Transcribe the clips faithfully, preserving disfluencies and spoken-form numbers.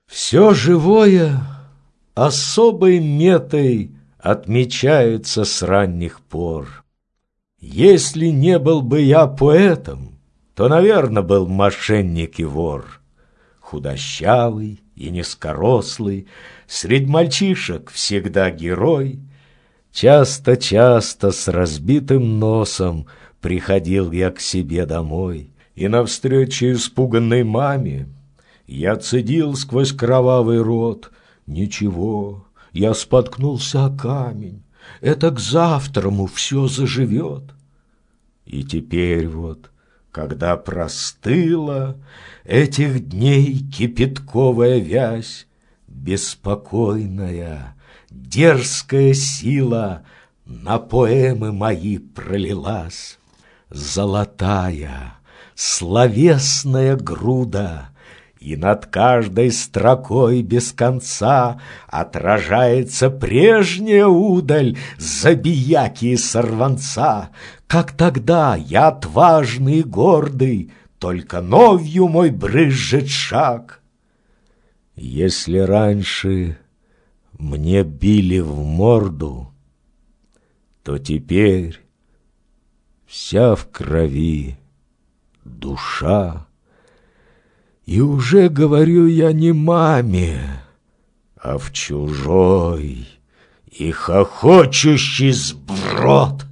Все живое особой метой отмечается с ранних пор. Если не был бы я поэтом, то, наверное, был мошенник и вор. Худощавый и низкорослый, средь мальчишек всегда герой. Часто-часто с разбитым носом приходил я к себе домой, и навстречу испуганной маме я цедил сквозь кровавый рот: ничего, я споткнулся о камень, это к завтраму все заживет. И теперь вот, когда простыла этих дней кипятковая вязь, беспокойная, дерзкая сила на поэмы мои пролилась. Золотая, словесная груда, и над каждой строкой без конца отражается прежняя удаль забияки и сорванца. Как тогда я отважный и гордый, только новью мой брызжет шаг. Если раньше мне били в морду, то теперь вся в крови душа. И уже говорю я не маме, а в чужой и хохочущий сброд.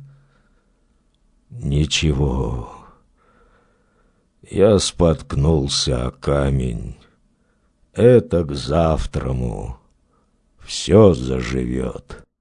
Ничего, я споткнулся о камень, это к завтраму все заживет.